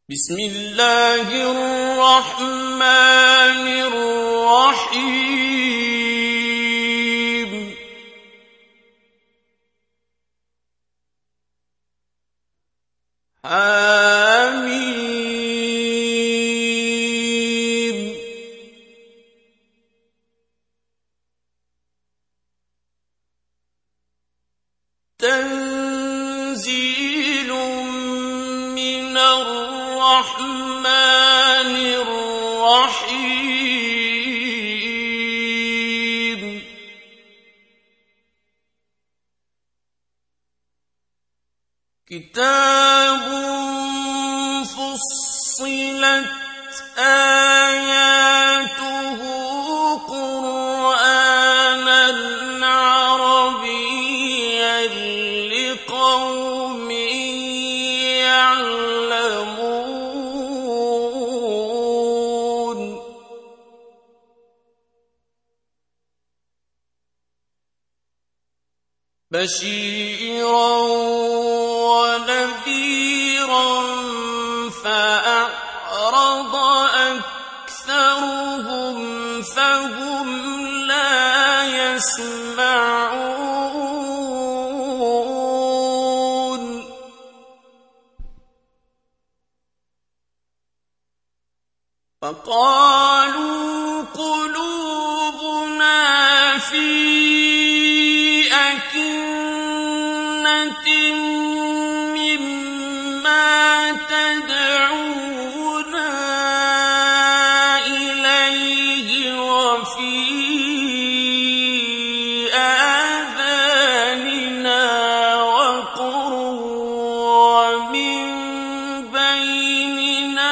بسم الله الرحمن الرحيم حميم تنزيل من الرحمن الرحيم كتاب فصلت آياته قرآنا عربيا لقوم يعلمون بشيرا ونذيرا فأعرض أكثرهم فهم لا يسمعون فقالوا قلوبنا في أكنة مما تدعونا إليه وفي آذاننا وقر ومن بيننا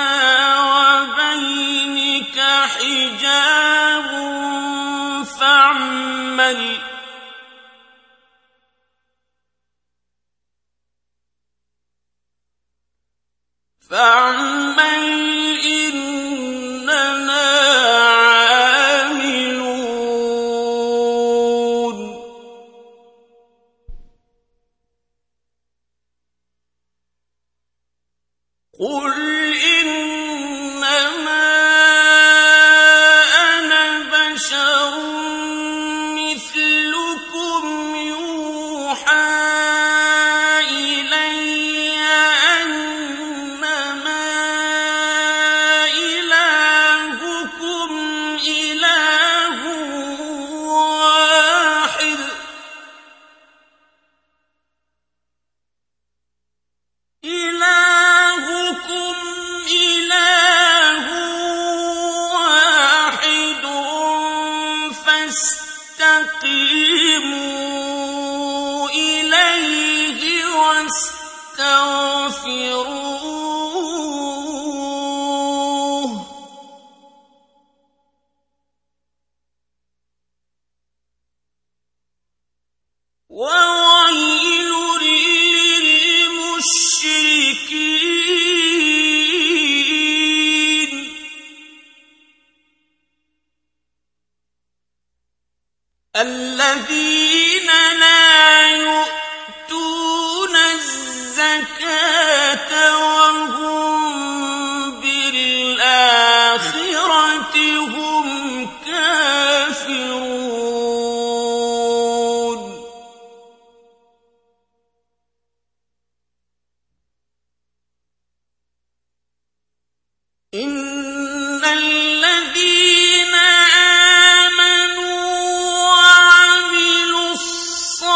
وبينك حجاب فاعمل إننا عاملون قل إنما أنا بشر مثلكم يوحى إلي أنما إلهكم إله واحد فاستقيموا إليه واستغفروه وويل للمشركين الذين لا يؤتون الزكاة وهم بالآخرة هم كافرون إن الذين آمنوا وعملوا الصالحات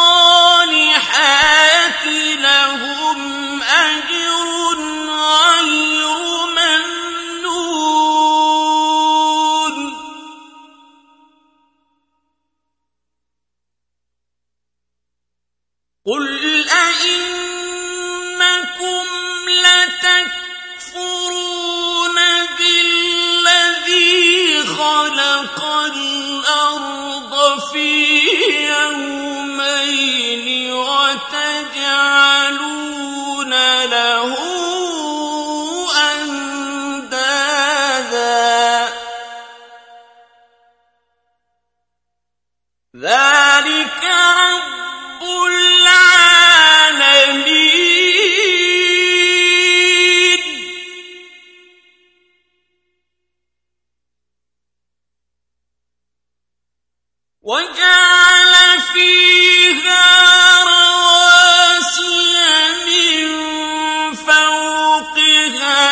وجعل فيها رواسي من فوقها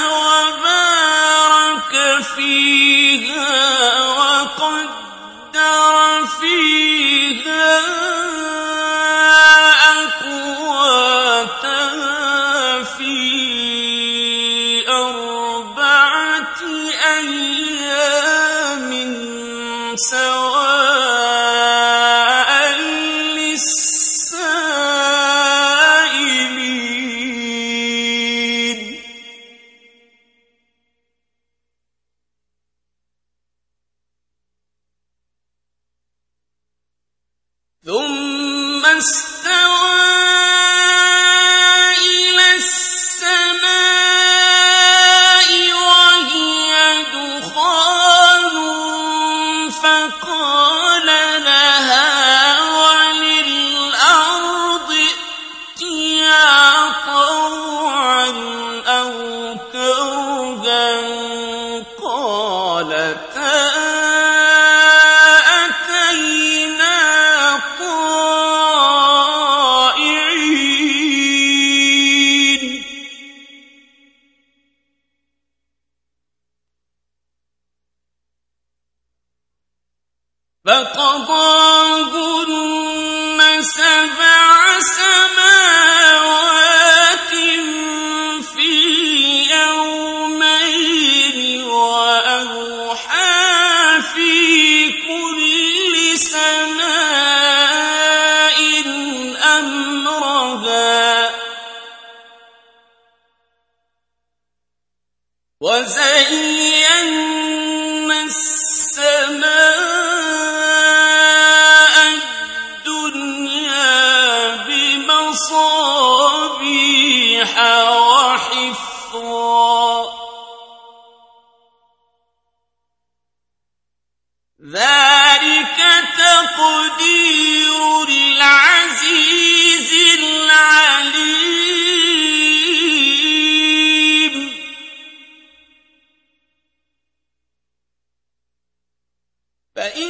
وبارك فيها وقدر فيها أقواتها في 4 أيام سواء للسائلين ثم استوى إلى السماء وهي دخان فقال لها وللأرض ائتيا طوعا أو كرها قالتا أتينا طائعين فقضاهن 7 سماوات في يومين وأوحى في كل سماء أمرها وزينا السماء الدنيا بمصابيح وحفظا ذلك تقدير العزيز العليم فإن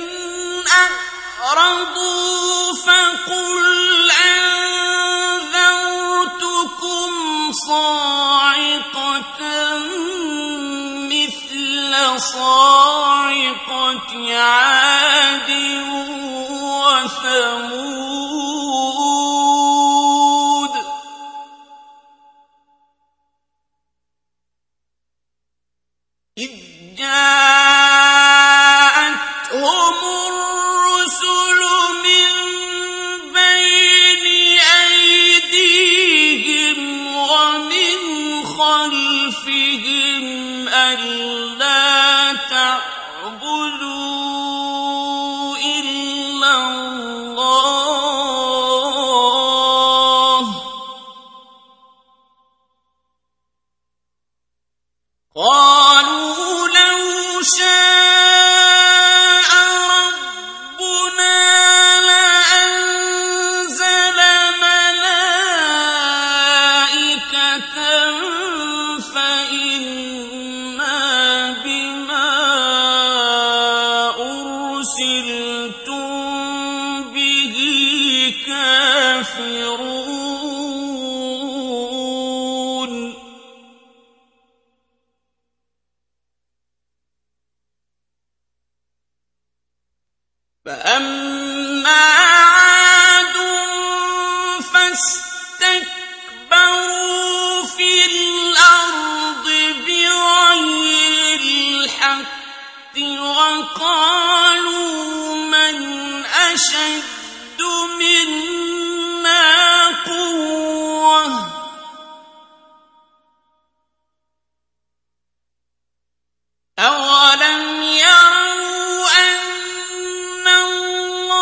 أعرضوا فقل أنذرتكم صاعقة مثل صاعقة عاد وثمود إذ جاءتهم الرسل من بين أيديهم ومن خلفهم ألا تعبدوا إلا الله قالوا لو شاء ربنا لأنزل ملائكة فإنا بما أرسلتم به كافرون فأما عاد فاستكبروا في الأرض بغير الحق وقالوا من أشد منا قوة أولم يروا أن الله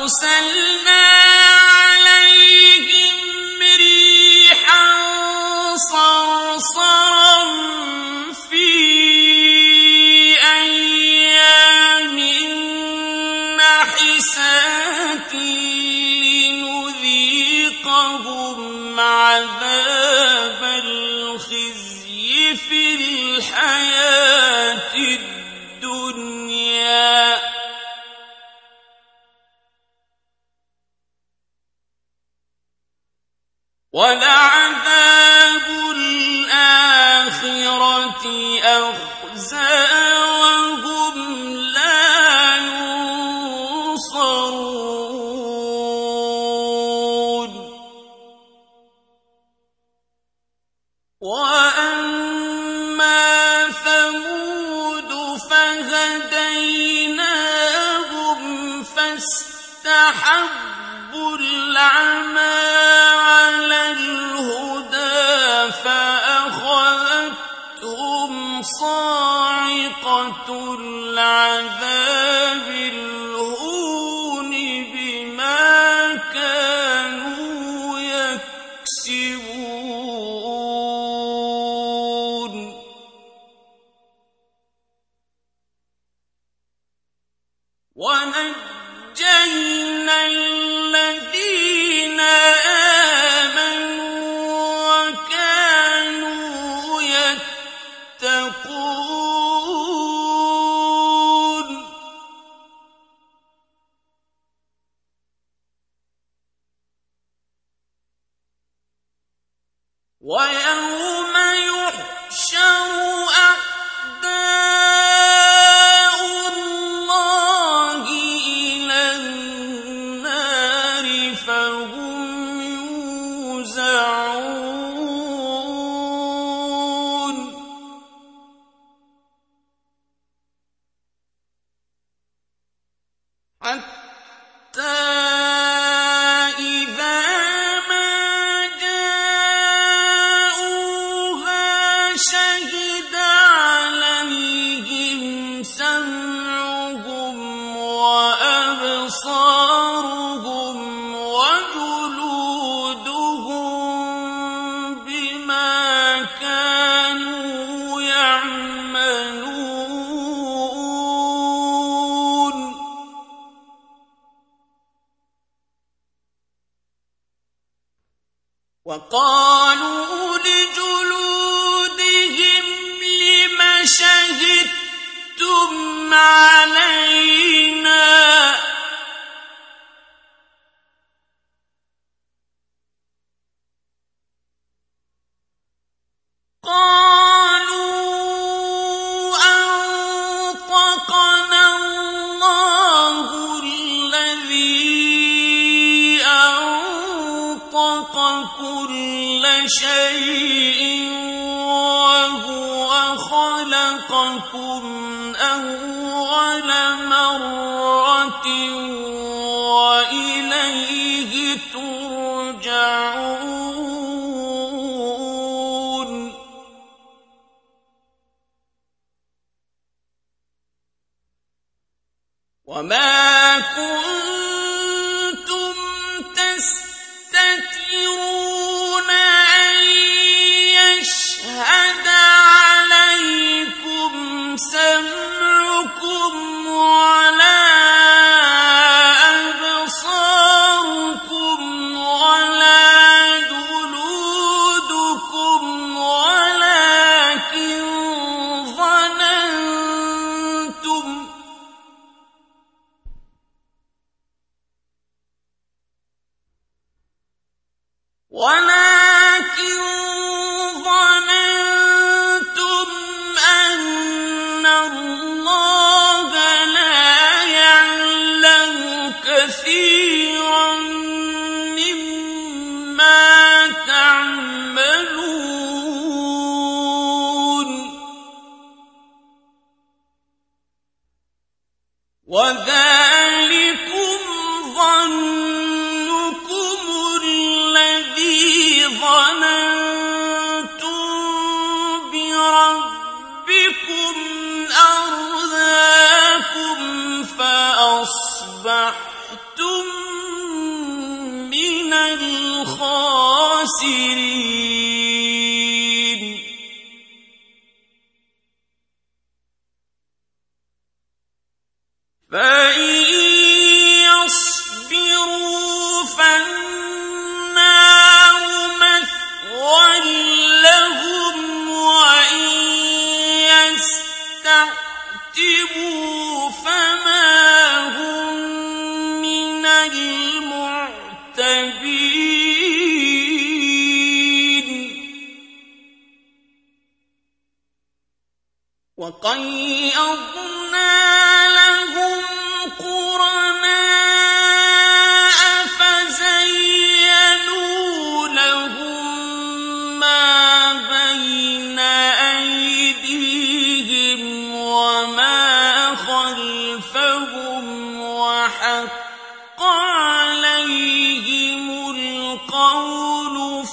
فأرسلنا عليهم ريحا صرصرا في أيام نحسات لنذيقهم عذاب الخزي في الحياة الدنيا ولعذاب الآخرة أخزى وهم لا ينصرون وأما ثمود فهديناهم فاستحبوا العمى فأخذتهم صاعقة العذاب الهون بما كانوا يكسبون ونجينا الذين ويوم يحشر أعداء الله إلى النار فهم يوزعون حتى أبصارهم وجلودهم بما كانوا يعملون وقالوا لجلودهم لم شهدتم علينا قالوا أنطقنا الله الذي أنطق كل شيء وهو خلقكم أول مرة وإليه ترجعون وما كنتم تستترون أن يشهد عليكم سمعكم ولا أبصاركم ولا جلودكم ولكن ظننتم أن الله لا يعلم كثيرا مما تعملون وذلكم ظنكم الذي ظننتم بربكم أرداكم فأصبحتم الخاسرين فإن يصبروا فالنار مثوى لهم وإن يستعتبوا فما هم من المعتبين وقيضنا لهم قرناء فزينوا لهم ما بين أيديهم وما خلفهم وحق عليهم القول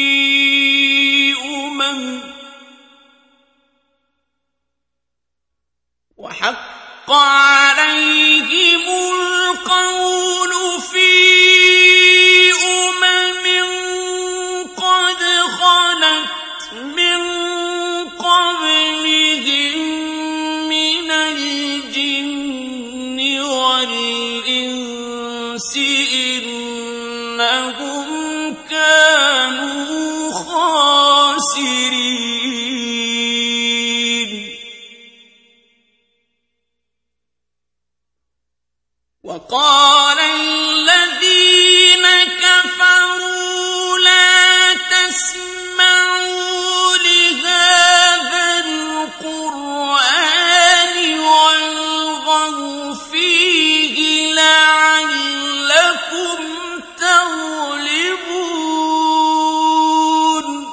في قد خلت من قبلهم من الجن والإنس إنهم كانوا خاسرين وقال الذين كفروا لا تسمعوا لهذا القرآن والغوا فيه لعلكم تغلبون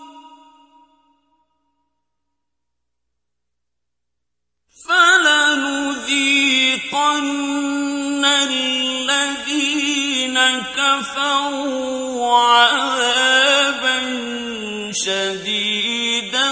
فلنذيقن الذين كفروا عذابا شديدا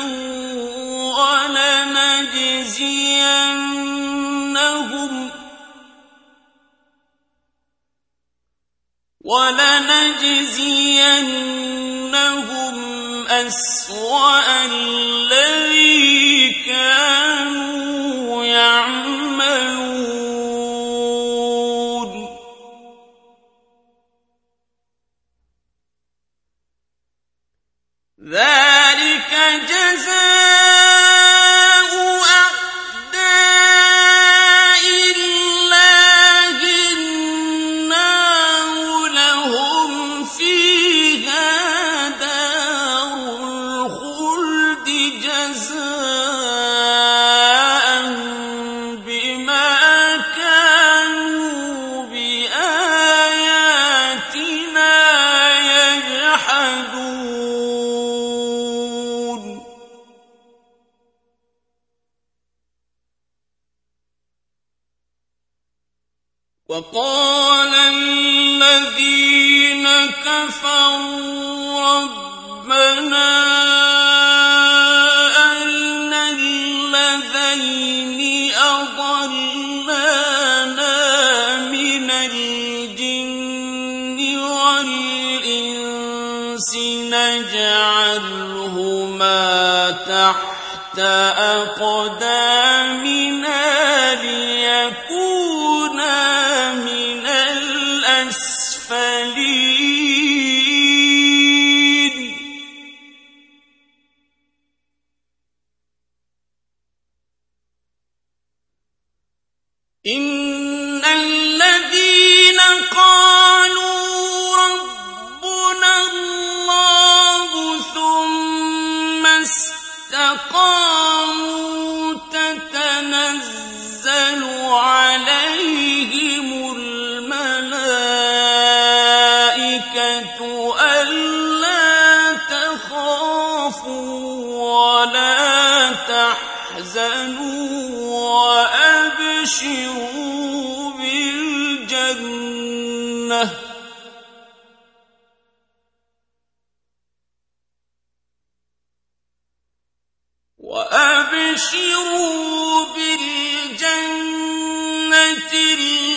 ولنجزينهم أسوأ الذي كانوا يعملون ذلك جزاء أعداء الله النار لهم فيها دار الخلد جزاء بما كانوا بآياتنا يجحدون وقال الذين كفروا ربنا أرنا الذين أضلانا من الجن والإنس نجعلهما تحت أقدامنا ليكونا من الأسفلين إن الذين قالوا ربنا الله ثم استقاموا تتنزل عليهم الملائكة ألا تخافوا ولا تحزنوا وأبشروا بالجنة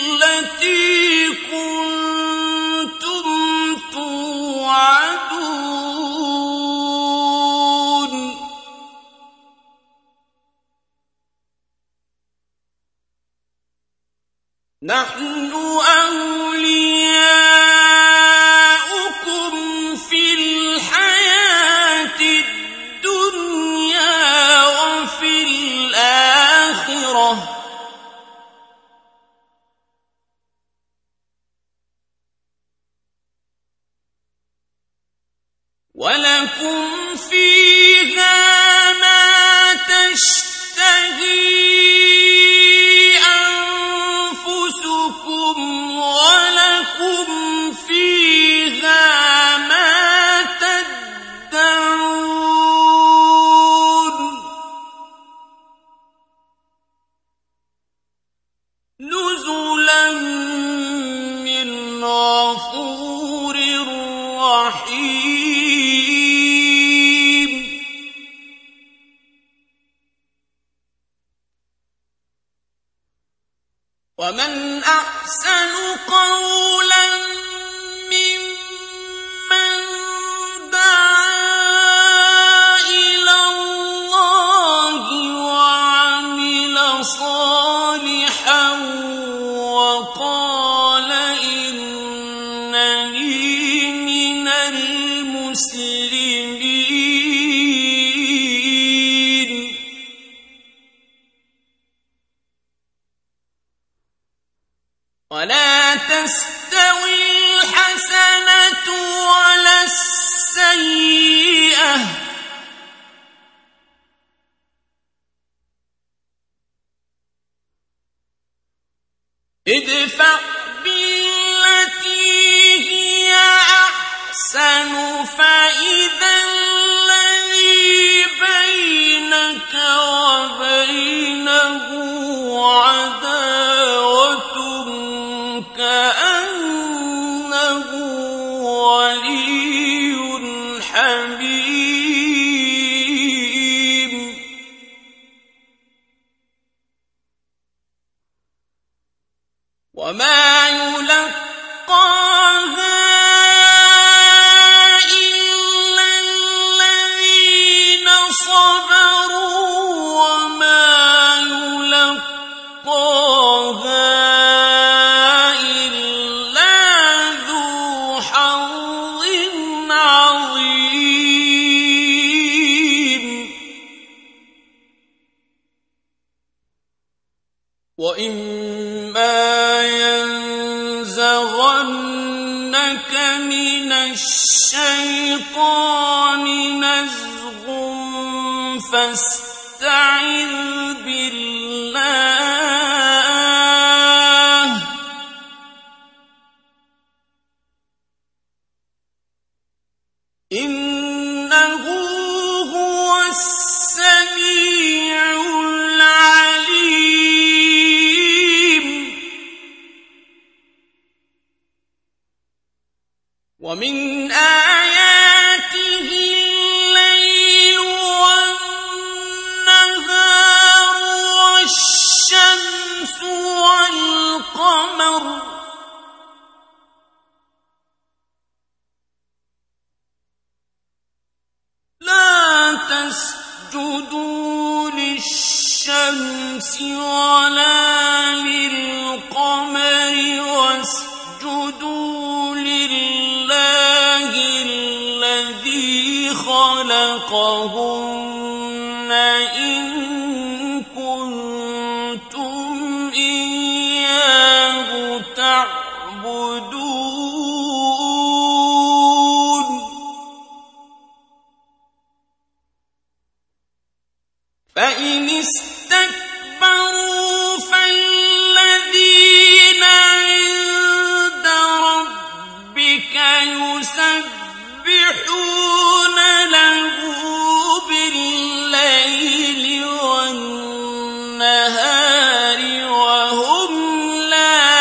التي كنتم توعدون نحن أولياؤكم في الحياة الدنيا وفي الآخرة ولكم فيها ما تشتهي أنفسكم ولكم فيها ما تدعون نزلا من غفور رحيم. ومن أحسن قولا ممن دعا إلى الله وعمل صالحا وقال إنني من المسلمين. ولا تستوي الحسنة ولا السيئة ادفع بالتي هي أحسن فإذا الذي بينك وبينه عداوة كأنه ولي حميم. وما يلقاها إلا الذين صبروا وما يلقاها إلا ذو حظ عظيم. وإما ينزغنك من الشيطان نزغ فاستعذ بالله إنه هو السميع العليم. ومن آياته الليل والنهار والشمس والقمر لا تسجدوا للشمس ولا للقمر واسجدوا لله الذي خلقهن إن كنتم إياه تعبدون. فإن استكبروا فالذين عند ربك يسبحون له بالليل والنهار وهم لا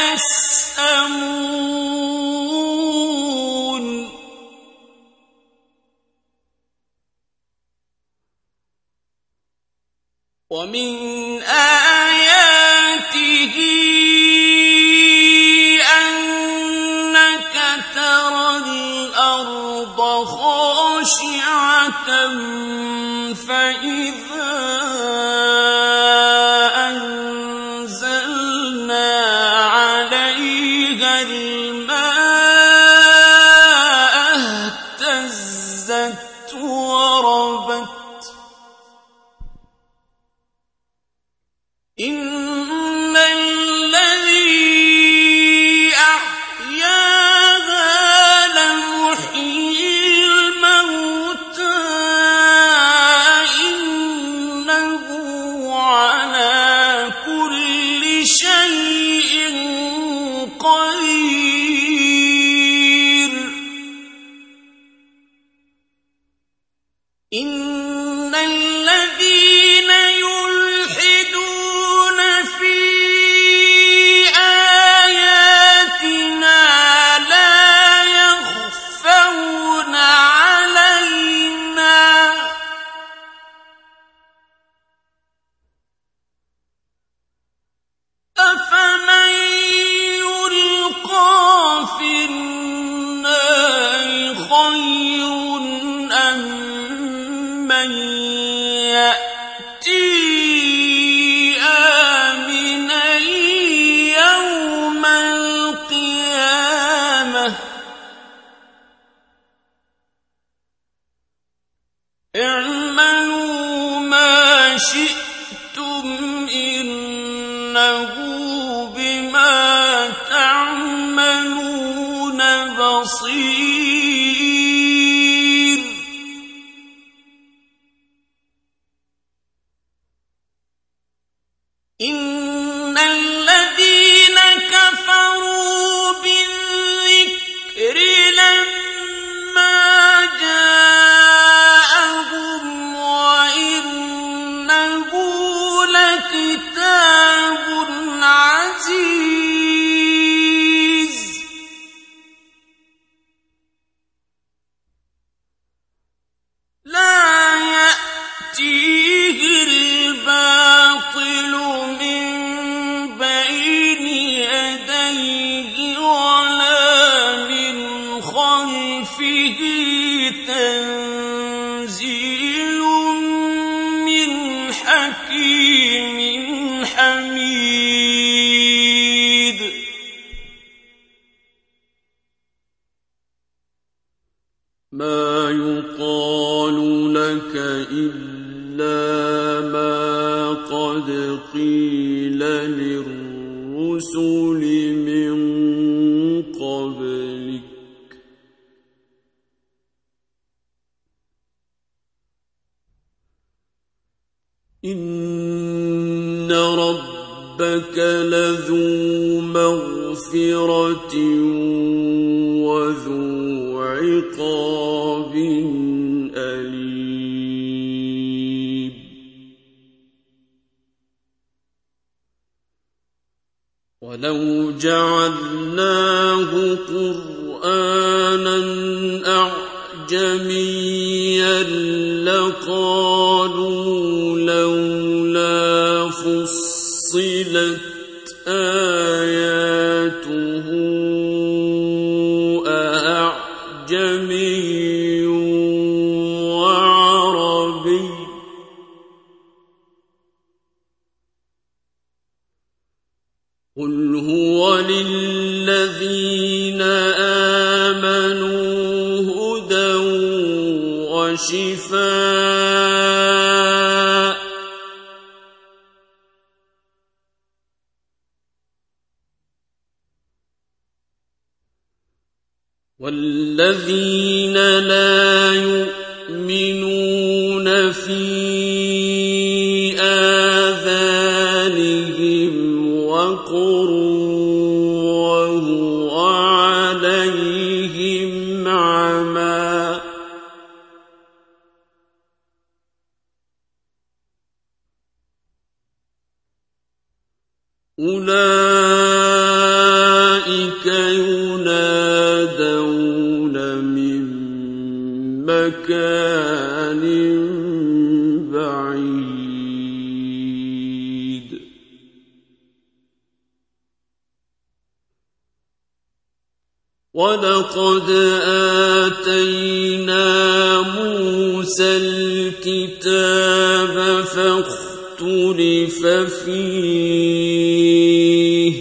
يسأمون. ومن آياته أنك ترى الأرض خاشعة فإذا أنزلنا إن الذي أحياها لمحيي الموتى إنه على كل شيء قدير إن الذين يلحدون في آياتنا لا يخفون علينا أفمن يلقى في النار خير أم من يأتي آمنا يوم القيامة اعملوا ما شئتم إنه بما تعملون بصير إن الذين كفروا بالذكر لما جاءهم وإنه لكتاب عزيز لا يأتيه الباطل من بين يديه ولا من خلفه تنزيل من حكيم حميد ما يقال لك إلا ما قد قيل للرسل من قبلك إن ربك لذو مغفرة وذو عقاب أليم ولو جعلناه قرآنا أعجميا لقالوا لولا فصلت آياته أعجمي وعربي قل هو للذين آمنوا هدى وشفاء والذين لا يؤمنون في آذانهم وقر وهو عليهم عمى أولئك ينادون من مكان بعيد ولقد آتينا موسى الكتاب فاختلف فيه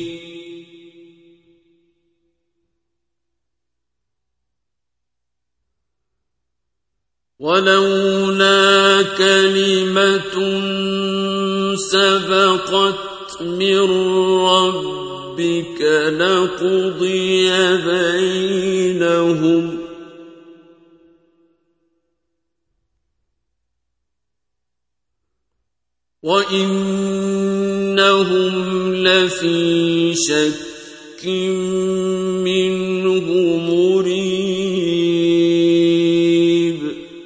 ولولا كلمة سبقت من ربك لقضي بينهم وإنهم لفي شك منه مريب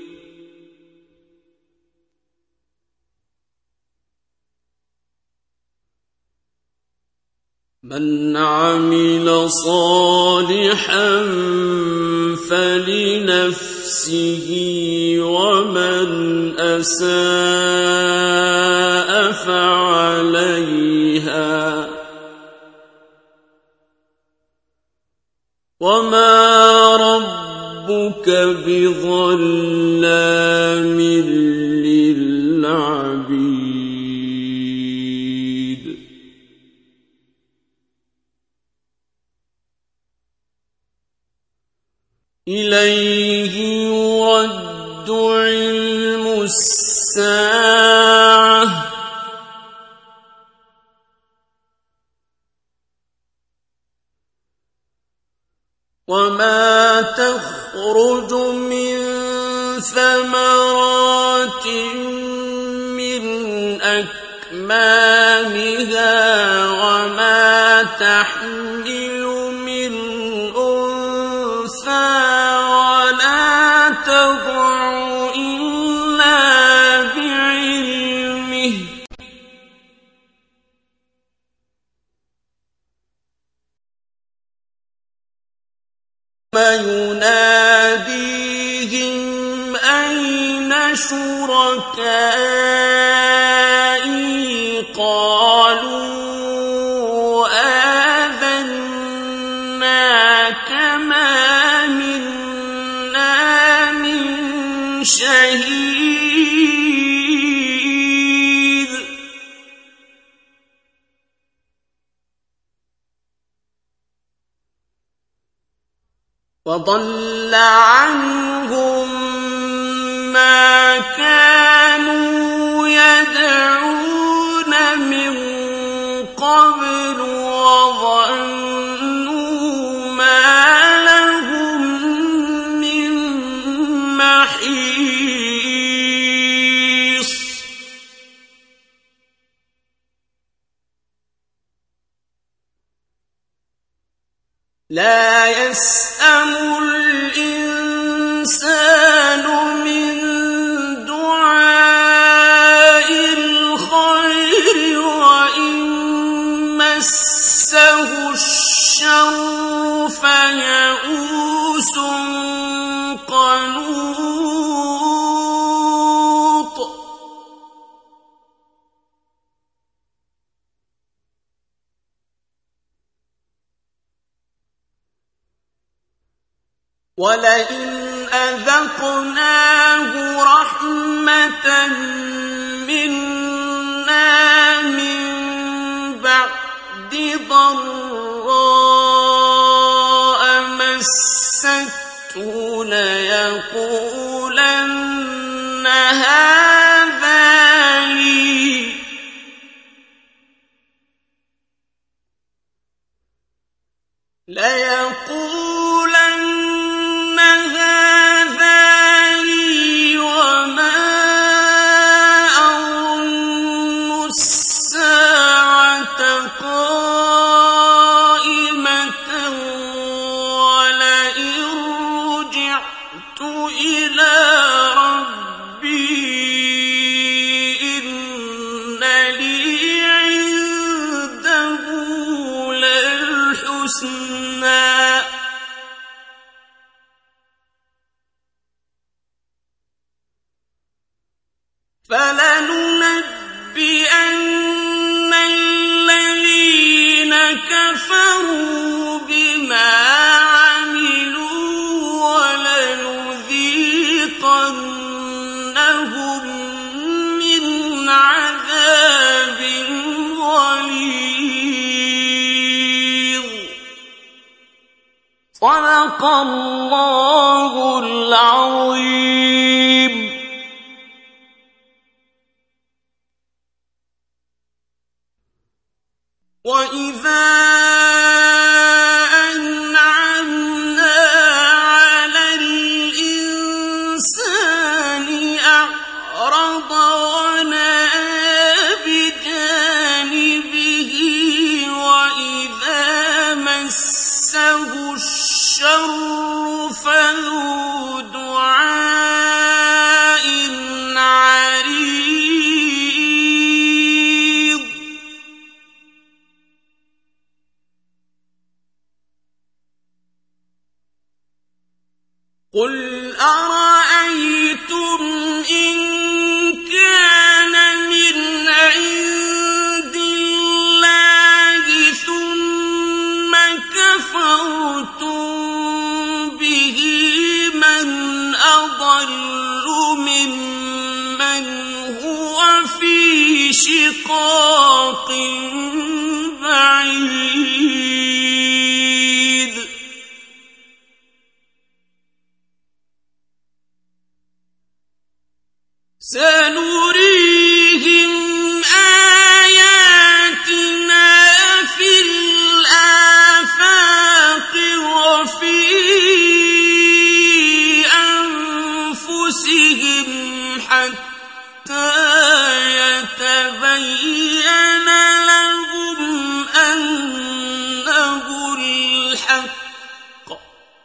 من عمل صالحا فلنفسه ومن أساء فعليها وما ربك بظلام للعبيد إليه يرد علم الساعة وما تخرج من ثمرات من أكمامها وما تحمل من أنثى ولا تضع إلا بعلمه يناديهم أين شركائي قالوا آذناك ما منا من شهيد وضل عنهم ما كانوا يدعون من قبل وظنوا ما لهم من محيص لا يسأم الإنسان من دعاء الخير وإن مسه الشر فيئوس قنوط ولئن أذقناه رحمة منا من بعد ضراء مسته ليقولن هذا لي وما أظن الساعة قائمة ولئن رجعت إلى ربي إن لي عنده للحسنى فلننبئن الذين كفروا بما عملوا ولنذيقنهم من عذاب غليظ صدق الله العظيم. وإذا أنعمنا على الإنسان أعرض ونأى بجانبه وإذا مسه الشر فذو دعاء عريض قل أرأيتم إن كان من عند الله ثم كفرتم به من أضل ممن هو في شقاق بعيد سنريهم آياتنا في الآفاق وفي أنفسهم حتى يتبين لهم أنه الحق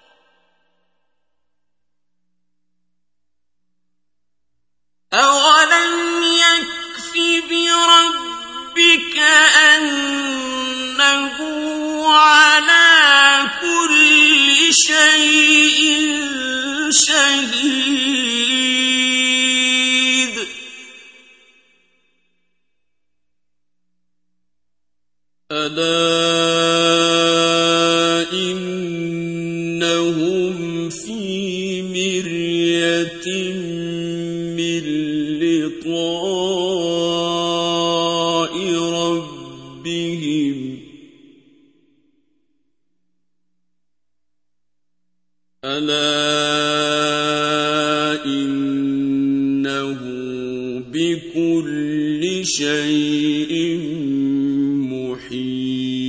أولم يكف بربك أنه على كل شيء شهيد ألا إنهم في مرية من لقاء ربهم ألا إنه بكل شيء محيط